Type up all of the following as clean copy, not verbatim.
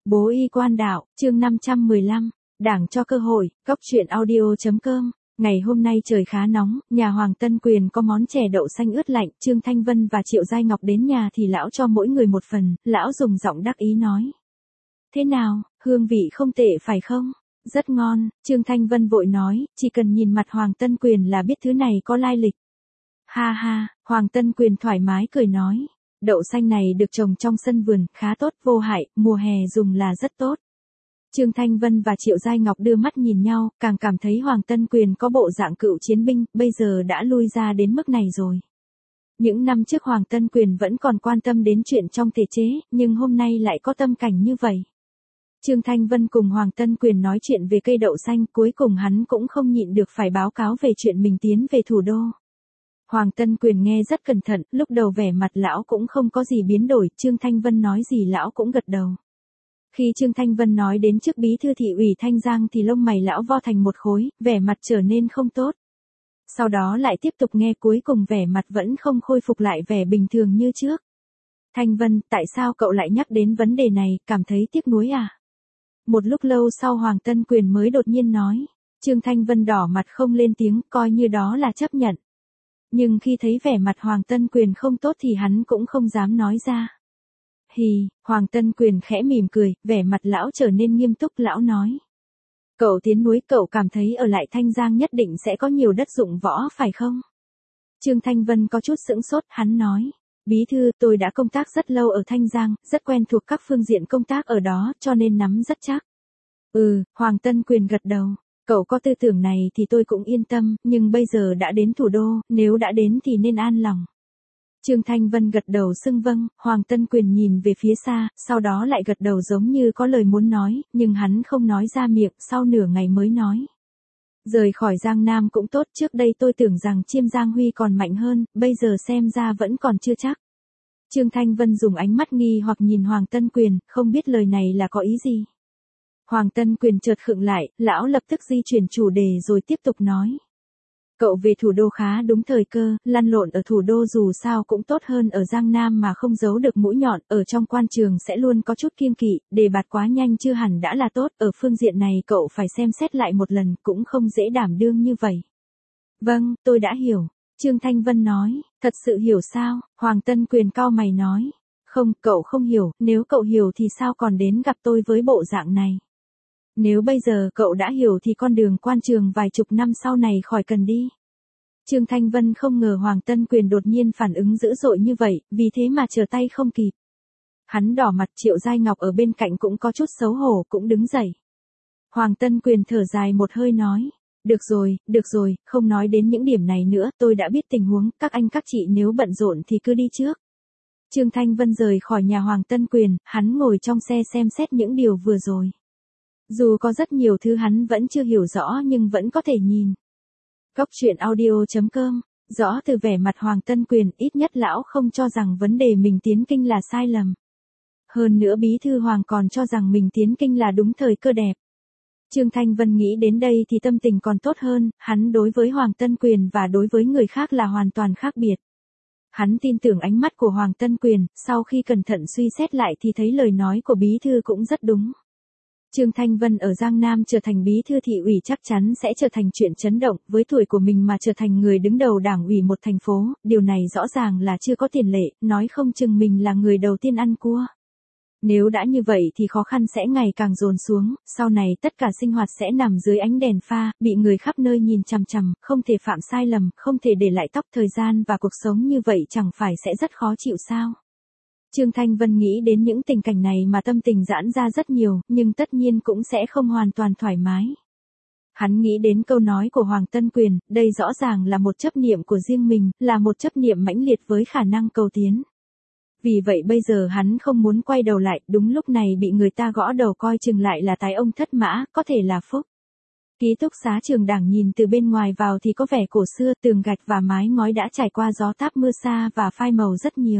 Bố y quan đạo, chương 515, Đảng cho cơ hội, góc truyện audio.com. Ngày hôm nay trời khá nóng, nhà Hoàng Tân Quyền có món chè đậu xanh ướt lạnh, Trương Thanh Vân và Triệu Giai Ngọc đến nhà thì lão cho mỗi người một phần, lão dùng giọng đắc ý nói. Thế nào, hương vị không tệ phải không? Rất ngon, Trương Thanh Vân vội nói, chỉ cần nhìn mặt Hoàng Tân Quyền là biết thứ này có lai lịch. Ha ha, Hoàng Tân Quyền thoải mái cười nói. Đậu xanh này được trồng trong sân vườn, khá tốt, vô hại, mùa hè dùng là rất tốt. Trương Thanh Vân và Triệu Giai Ngọc đưa mắt nhìn nhau, càng cảm thấy Hoàng Tân Quyền có bộ dạng cựu chiến binh, bây giờ đã lui ra đến mức này rồi. Những năm trước Hoàng Tân Quyền vẫn còn quan tâm đến chuyện trong thể chế, nhưng hôm nay lại có tâm cảnh như vậy. Trương Thanh Vân cùng Hoàng Tân Quyền nói chuyện về cây đậu xanh, cuối cùng hắn cũng không nhịn được phải báo cáo về chuyện mình tiến về thủ đô. Hoàng Tân Quyền nghe rất cẩn thận, lúc đầu vẻ mặt lão cũng không có gì biến đổi, Trương Thanh Vân nói gì lão cũng gật đầu. Khi Trương Thanh Vân nói đến chức bí thư thị ủy Thanh Giang thì lông mày lão vo thành một khối, vẻ mặt trở nên không tốt. Sau đó lại tiếp tục nghe, cuối cùng vẻ mặt vẫn không khôi phục lại vẻ bình thường như trước. Thanh Vân, tại sao cậu lại nhắc đến vấn đề này, cảm thấy tiếc nuối à? Một lúc lâu sau Hoàng Tân Quyền mới đột nhiên nói. Trương Thanh Vân đỏ mặt không lên tiếng, coi như đó là chấp nhận. Nhưng khi thấy vẻ mặt Hoàng Tân Quyền không tốt thì hắn cũng không dám nói ra. Hì, Hoàng Tân Quyền khẽ mỉm cười, vẻ mặt lão trở nên nghiêm túc, lão nói. Cậu tiến núi, cậu cảm thấy ở lại Thanh Giang nhất định sẽ có nhiều đất dụng võ phải không? Trương Thanh Vân có chút sững sốt, hắn nói. Bí thư, tôi đã công tác rất lâu ở Thanh Giang, rất quen thuộc các phương diện công tác ở đó, cho nên nắm rất chắc. Hoàng Tân Quyền gật đầu. Cậu có tư tưởng này thì tôi cũng yên tâm, nhưng bây giờ đã đến thủ đô, nếu đã đến thì nên an lòng. Trương Thanh Vân gật đầu xưng vâng, Hoàng Tân Quyền nhìn về phía xa, sau đó lại gật đầu giống như có lời muốn nói, nhưng hắn không nói ra miệng, sau nửa ngày mới nói. Rời khỏi Giang Nam cũng tốt, trước đây tôi tưởng rằng Chiêm Giang Huy còn mạnh hơn, bây giờ xem ra vẫn còn chưa chắc. Trương Thanh Vân dùng ánh mắt nghi hoặc nhìn Hoàng Tân Quyền, không biết lời này là có ý gì. Hoàng Tân Quyền chợt khựng lại, lão lập tức di chuyển chủ đề rồi tiếp tục nói. Cậu về thủ đô khá đúng thời cơ, lăn lộn ở thủ đô dù sao cũng tốt hơn ở Giang Nam mà không giấu được mũi nhọn, ở trong quan trường sẽ luôn có chút kiêng kỵ, đề bạt quá nhanh chưa hẳn đã là tốt, ở phương diện này cậu phải xem xét lại một lần, cũng không dễ đảm đương như vậy. Vâng, tôi đã hiểu, Trương Thanh Vân nói, thật sự hiểu sao, Hoàng Tân Quyền cau mày nói. Không, cậu không hiểu, nếu cậu hiểu thì sao còn đến gặp tôi với bộ dạng này. Nếu bây giờ cậu đã hiểu thì con đường quan trường vài chục năm sau này khỏi cần đi. Trương Thanh Vân không ngờ Hoàng Tân Quyền đột nhiên phản ứng dữ dội như vậy, vì thế mà trở tay không kịp. Hắn đỏ mặt, Triệu Giai Ngọc ở bên cạnh cũng có chút xấu hổ, cũng đứng dậy. Hoàng Tân Quyền thở dài một hơi nói. Được rồi, không nói đến những điểm này nữa, tôi đã biết tình huống, các anh các chị nếu bận rộn thì cứ đi trước. Trương Thanh Vân rời khỏi nhà Hoàng Tân Quyền, hắn ngồi trong xe xem xét những điều vừa rồi. Dù có rất nhiều thứ hắn vẫn chưa hiểu rõ nhưng vẫn có thể nhìn. Góc truyện audio.com, rõ từ vẻ mặt Hoàng Tân Quyền, ít nhất lão không cho rằng vấn đề mình tiến kinh là sai lầm. Hơn nữa bí thư Hoàng còn cho rằng mình tiến kinh là đúng thời cơ đẹp. Trương Thanh Vân nghĩ đến đây thì tâm tình còn tốt hơn, hắn đối với Hoàng Tân Quyền và đối với người khác là hoàn toàn khác biệt. Hắn tin tưởng ánh mắt của Hoàng Tân Quyền, sau khi cẩn thận suy xét lại thì thấy lời nói của bí thư cũng rất đúng. Trương Thanh Vân ở Giang Nam trở thành bí thư thị ủy chắc chắn sẽ trở thành chuyện chấn động, với tuổi của mình mà trở thành người đứng đầu đảng ủy một thành phố, điều này rõ ràng là chưa có tiền lệ, nói không chừng mình là người đầu tiên ăn cua. Nếu đã như vậy thì khó khăn sẽ ngày càng dồn xuống, sau này tất cả sinh hoạt sẽ nằm dưới ánh đèn pha, bị người khắp nơi nhìn chằm chằm, không thể phạm sai lầm, không thể để lại tóc, thời gian và cuộc sống như vậy chẳng phải sẽ rất khó chịu sao? Trương Thanh Vân nghĩ đến những tình cảnh này mà tâm tình giãn ra rất nhiều, nhưng tất nhiên cũng sẽ không hoàn toàn thoải mái. Hắn nghĩ đến câu nói của Hoàng Tân Quyền, đây rõ ràng là một chấp niệm của riêng mình, là một chấp niệm mãnh liệt với khả năng cầu tiến. Vì vậy bây giờ hắn không muốn quay đầu lại, đúng lúc này bị người ta gõ đầu coi chừng lại là tái ông thất mã, có thể là phúc. Ký túc xá trường Đảng nhìn từ bên ngoài vào thì có vẻ cổ xưa, tường gạch và mái ngói đã trải qua gió táp mưa xa và phai màu rất nhiều.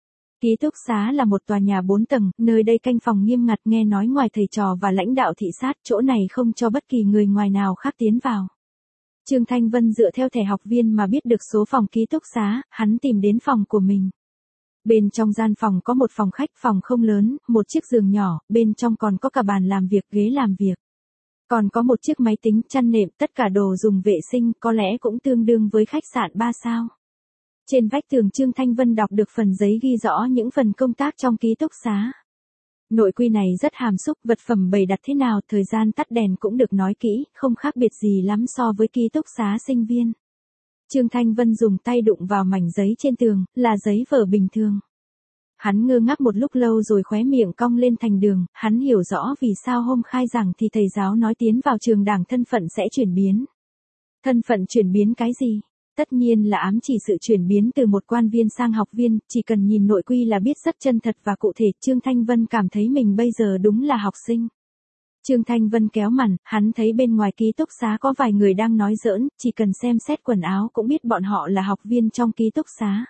Ký túc xá là một tòa nhà 4 tầng, nơi đây canh phòng nghiêm ngặt, nghe nói ngoài thầy trò và lãnh đạo thị sát, chỗ này không cho bất kỳ người ngoài nào khác tiến vào. Trương Thanh Vân dựa theo thẻ học viên mà biết được số phòng ký túc xá, hắn tìm đến phòng của mình. Bên trong gian phòng có một phòng khách, phòng không lớn, một chiếc giường nhỏ, bên trong còn có cả bàn làm việc, ghế làm việc. Còn có một chiếc máy tính, chăn nệm, tất cả đồ dùng vệ sinh, có lẽ cũng tương đương với khách sạn 3 sao. Trên vách tường Trương Thanh Vân đọc được phần giấy ghi rõ những phần công tác trong ký túc xá. Nội quy này rất hàm xúc, vật phẩm bày đặt thế nào, thời gian tắt đèn cũng được nói kỹ, không khác biệt gì lắm so với ký túc xá sinh viên. Trương Thanh Vân dùng tay đụng vào mảnh giấy trên tường, là giấy vở bình thường. Hắn ngơ ngác một lúc lâu rồi khóe miệng cong lên thành đường, hắn hiểu rõ vì sao hôm khai giảng thì thầy giáo nói tiến vào trường Đảng thân phận sẽ chuyển biến. Thân phận chuyển biến cái gì? Tất nhiên là ám chỉ sự chuyển biến từ một quan viên sang học viên, chỉ cần nhìn nội quy là biết rất chân thật và cụ thể. Trương Thanh Vân cảm thấy mình bây giờ đúng là học sinh. Trương Thanh Vân kéo màn, hắn thấy bên ngoài ký túc xá có vài người đang nói giỡn, chỉ cần xem xét quần áo cũng biết bọn họ là học viên trong ký túc xá.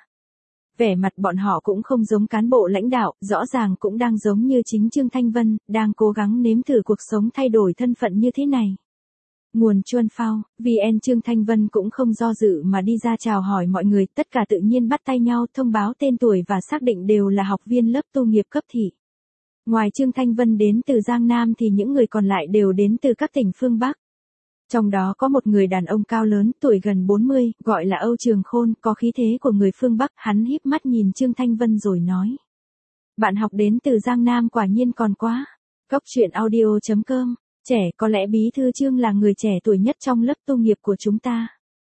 Vẻ mặt bọn họ cũng không giống cán bộ lãnh đạo, rõ ràng cũng đang giống như chính Trương Thanh Vân, đang cố gắng nếm thử cuộc sống thay đổi thân phận như thế này. Nguồn Chuan Phao, VN Trương Thanh Vân cũng không do dự mà đi ra chào hỏi mọi người, tất cả tự nhiên bắt tay nhau, thông báo tên tuổi và xác định đều là học viên lớp tu nghiệp cấp thị. Ngoài Trương Thanh Vân đến từ Giang Nam thì những người còn lại đều đến từ các tỉnh phương Bắc. Trong đó có một người đàn ông cao lớn, tuổi gần 40, gọi là Âu Trường Khôn, có khí thế của người phương Bắc, hắn híp mắt nhìn Trương Thanh Vân rồi nói. Bạn học đến từ Giang Nam quả nhiên còn quá. Cốc truyện audio.com, trẻ, có lẽ bí thư Trương là người trẻ tuổi nhất trong lớp tu nghiệp của chúng ta.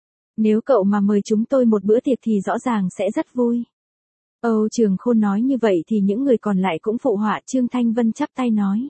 Nếu cậu mà mời chúng tôi một bữa tiệc thì rõ ràng sẽ rất vui. Âu Trường Khôn nói như vậy thì những người còn lại cũng phụ họa. Trương Thanh Vân chắp tay nói.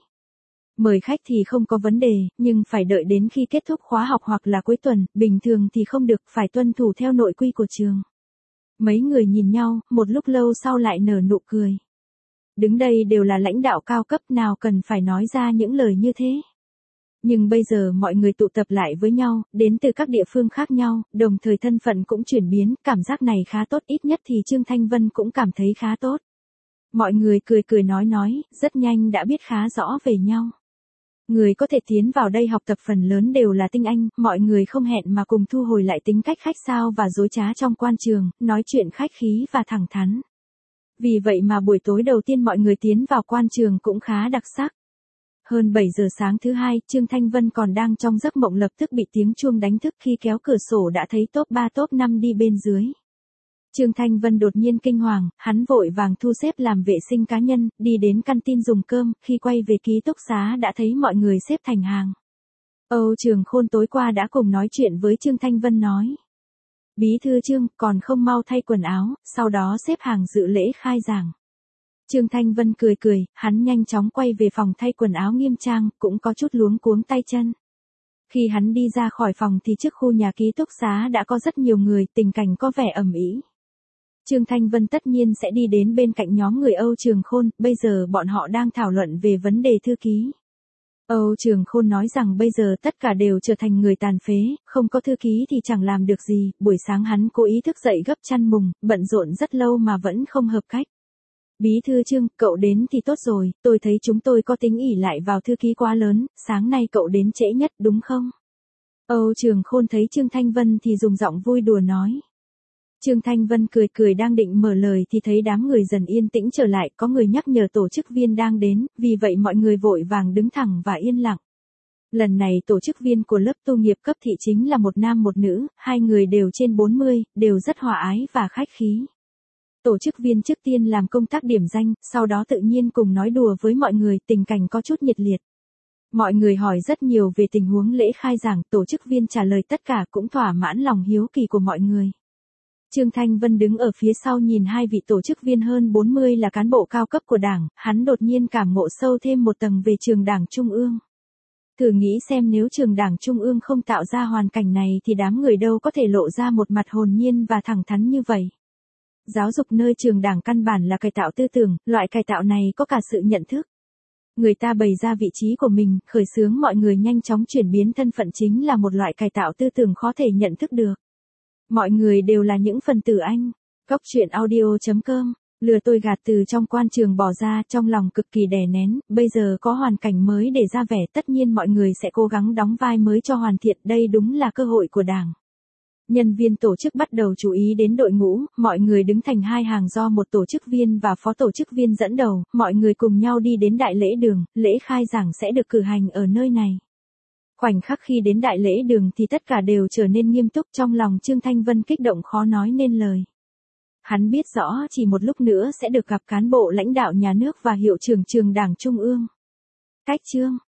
Mời khách thì không có vấn đề, nhưng phải đợi đến khi kết thúc khóa học hoặc là cuối tuần, bình thường thì không được, phải tuân thủ theo nội quy của trường. Mấy người nhìn nhau, một lúc lâu sau lại nở nụ cười. Đứng đây đều là lãnh đạo cao cấp, nào cần phải nói ra những lời như thế. Nhưng bây giờ mọi người tụ tập lại với nhau, đến từ các địa phương khác nhau, đồng thời thân phận cũng chuyển biến, cảm giác này khá tốt, ít nhất thì Trương Thanh Vân cũng cảm thấy khá tốt. Mọi người cười cười nói, rất nhanh đã biết khá rõ về nhau. Người có thể tiến vào đây học tập phần lớn đều là tinh anh, mọi người không hẹn mà cùng thu hồi lại tính cách khách sáo và dối trá trong quan trường, nói chuyện khách khí và thẳng thắn. Vì vậy mà buổi tối đầu tiên mọi người tiến vào quan trường cũng khá đặc sắc. Hơn 7 giờ sáng thứ hai, Trương Thanh Vân còn đang trong giấc mộng lập tức bị tiếng chuông đánh thức, khi kéo cửa sổ đã thấy top 3 top 5 đi bên dưới. Trương Thanh Vân đột nhiên kinh hoàng, hắn vội vàng thu xếp làm vệ sinh cá nhân, đi đến căn tin dùng cơm, khi quay về ký túc xá đã thấy mọi người xếp thành hàng. Âu Trường Khôn tối qua đã cùng nói chuyện với Trương Thanh Vân nói. Bí thư Trương, còn không mau thay quần áo, sau đó xếp hàng dự lễ khai giảng. Trương Thanh Vân cười, hắn nhanh chóng quay về phòng thay quần áo nghiêm trang, cũng có chút luống cuống tay chân. Khi hắn đi ra khỏi phòng thì trước khu nhà ký túc xá đã có rất nhiều người, tình cảnh có vẻ ầm ĩ. Trương Thanh Vân tất nhiên sẽ đi đến bên cạnh nhóm người Âu Trường Khôn, bây giờ bọn họ đang thảo luận về vấn đề thư ký. Âu Trường Khôn nói rằng bây giờ tất cả đều trở thành người tàn phế, không có thư ký thì chẳng làm được gì, buổi sáng hắn cố ý thức dậy gấp chăn mùng, bận rộn rất lâu mà vẫn không hợp cách. Bí thư Trương, cậu đến thì tốt rồi, tôi thấy chúng tôi có tính ỷ lại vào thư ký quá lớn, sáng nay cậu đến trễ nhất đúng không? Âu Trường Khôn thấy Trương Thanh Vân thì dùng giọng vui đùa nói. Trương Thanh Vân cười đang định mở lời thì thấy đám người dần yên tĩnh trở lại, có người nhắc nhở tổ chức viên đang đến, vì vậy mọi người vội vàng đứng thẳng và yên lặng. Lần này tổ chức viên của lớp tu nghiệp cấp thị chính là một nam một nữ, hai người đều trên 40, đều rất hòa ái và khách khí. Tổ chức viên trước tiên làm công tác điểm danh, sau đó tự nhiên cùng nói đùa với mọi người, tình cảnh có chút nhiệt liệt. Mọi người hỏi rất nhiều về tình huống lễ khai giảng, tổ chức viên trả lời tất cả cũng thỏa mãn lòng hiếu kỳ của mọi người. Trương Thanh Vân đứng ở phía sau nhìn hai vị tổ chức viên hơn 40 là cán bộ cao cấp của Đảng, hắn đột nhiên cảm ngộ sâu thêm một tầng về trường Đảng Trung ương. Thử nghĩ xem nếu trường Đảng Trung ương không tạo ra hoàn cảnh này thì đám người đâu có thể lộ ra một mặt hồn nhiên và thẳng thắn như vậy. Giáo dục nơi trường Đảng căn bản là cải tạo tư tưởng, loại cải tạo này có cả sự nhận thức. Người ta bày ra vị trí của mình, khởi xướng mọi người nhanh chóng chuyển biến thân phận chính là một loại cải tạo tư tưởng khó thể nhận thức được. Mọi người đều là những phần tử anh. Cốc truyện audio.com, lừa tôi gạt từ trong quan trường bỏ ra, trong lòng cực kỳ đè nén, bây giờ có hoàn cảnh mới để ra vẻ, tất nhiên mọi người sẽ cố gắng đóng vai mới cho hoàn thiện, đây đúng là cơ hội của Đảng. Nhân viên tổ chức bắt đầu chú ý đến đội ngũ, mọi người đứng thành hai hàng do một tổ chức viên và phó tổ chức viên dẫn đầu, mọi người cùng nhau đi đến đại lễ đường, lễ khai giảng sẽ được cử hành ở nơi này. Khoảnh khắc khi đến đại lễ đường thì tất cả đều trở nên nghiêm túc, trong lòng Trương Thanh Vân kích động khó nói nên lời. Hắn biết rõ chỉ một lúc nữa sẽ được gặp cán bộ lãnh đạo nhà nước và hiệu trưởng trường Đảng Trung ương. Cách chương